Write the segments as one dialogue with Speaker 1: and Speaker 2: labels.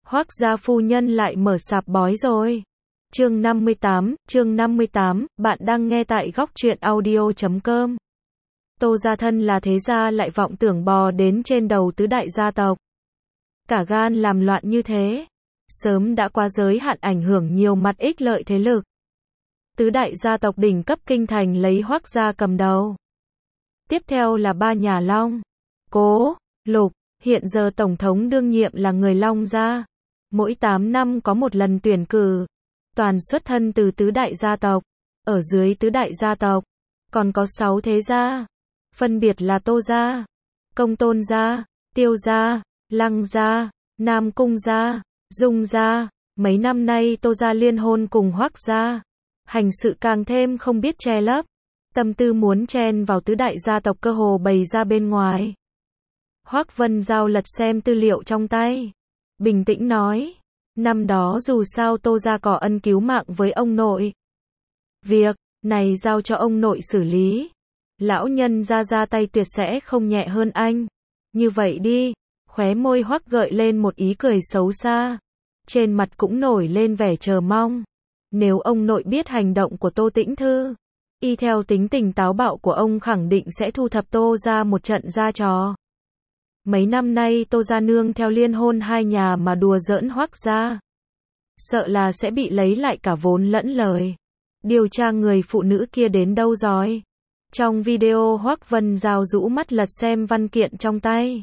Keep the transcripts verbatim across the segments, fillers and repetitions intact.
Speaker 1: Hoắc gia phu nhân lại mở sạp bói rồi. Chương năm mươi tám, chương năm mươi tám, bạn đang nghe tại góc truyện audio chấm com. Tô gia thân là thế gia lại vọng tưởng bò đến trên đầu tứ đại gia tộc. Cả gan làm loạn như thế, sớm đã qua giới hạn ảnh hưởng nhiều mặt ích lợi thế lực. Tứ đại gia tộc đỉnh cấp kinh thành lấy Hoắc gia cầm đầu. Tiếp theo là ba nhà Long, Cố, Lục, hiện giờ tổng thống đương nhiệm là người Long gia. Mỗi tám năm có một lần tuyển cử, toàn xuất thân từ tứ đại gia tộc. Ở dưới tứ đại gia tộc, còn có sáu thế gia, phân biệt là Tô gia, Công Tôn gia, Tiêu gia, Lăng gia, Nam Cung gia, Dung gia. Mấy năm nay Tô gia liên hôn cùng Hoắc gia, hành sự càng thêm không biết che lấp, tâm tư muốn chen vào tứ đại gia tộc cơ hồ bày ra bên ngoài. Hoắc Vân Giao lật xem tư liệu trong tay, bình tĩnh nói, năm đó dù sao Tô gia có ân cứu mạng với ông nội. Việc này giao cho ông nội xử lý. Lão nhân ra ra tay tuyệt sẽ không nhẹ hơn anh. Như vậy đi, khóe môi Hoắc gợi lên một ý cười xấu xa. Trên mặt cũng nổi lên vẻ chờ mong. Nếu ông nội biết hành động của Tô Tĩnh Thư, y theo tính tình táo bạo của ông khẳng định sẽ thu thập Tô gia một trận ra trò. Mấy năm nay Tô gia nương theo liên hôn hai nhà mà đùa giỡn Hoắc gia, sợ là sẽ bị lấy lại cả vốn lẫn lời. Điều tra người phụ nữ kia đến đâu rồi? Trong video Hoắc Vân Giao rũ mắt lật xem văn kiện trong tay,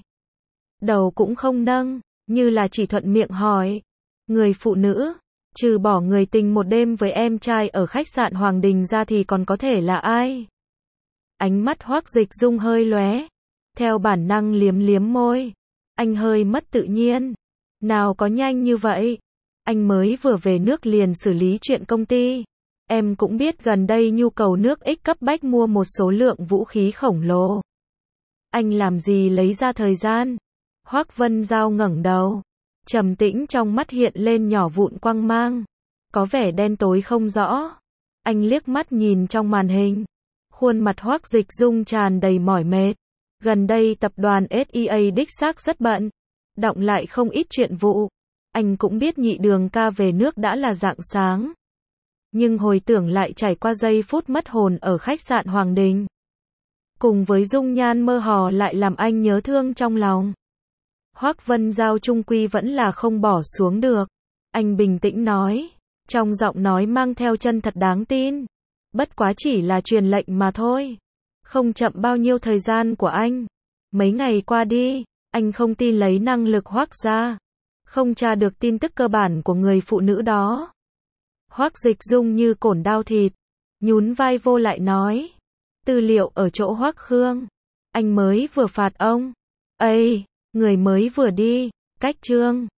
Speaker 1: đầu cũng không nâng, như là chỉ thuận miệng hỏi. Người phụ nữ, trừ bỏ người tình một đêm với em trai ở khách sạn Hoàng Đình ra thì còn có thể là ai? Ánh mắt Hoắc Dịch Dung hơi lóe, theo bản năng liếm liếm môi. Anh hơi mất tự nhiên. Nào có nhanh như vậy? Anh mới vừa về nước liền xử lý chuyện công ty. Em cũng biết gần đây nhu cầu nước X cấp bách mua một số lượng vũ khí khổng lồ. Anh làm gì lấy ra thời gian? Hoắc Vân Giao ngẩng đầu, trầm tĩnh trong mắt hiện lên nhỏ vụn quang mang, có vẻ đen tối không rõ. Anh liếc mắt nhìn trong màn hình, khuôn mặt Hoắc Dịch Dung tràn đầy mỏi mệt. Gần đây tập đoàn ét e a đích xác rất bận, đọng lại không ít chuyện vụ. Anh cũng biết nhị đường ca về nước đã là rạng sáng, nhưng hồi tưởng lại trải qua giây phút mất hồn ở khách sạn Hoàng Đình, cùng với dung nhan mơ hồ lại làm anh nhớ thương trong lòng. Hoắc Vân Giao trung quy vẫn là không bỏ xuống được. Anh bình tĩnh nói, trong giọng nói mang theo chân thật đáng tin. Bất quá chỉ là truyền lệnh mà thôi. Không chậm bao nhiêu thời gian của anh. Mấy ngày qua đi, anh không tin lấy năng lực Hoắc gia, không tra được tin tức cơ bản của người phụ nữ đó. Hoắc Dịch Dung như cổn đao thịt, nhún vai vô lại nói, tư liệu ở chỗ Hoắc Khương, anh mới vừa phạt ông. Ây, người mới vừa đi, cách chương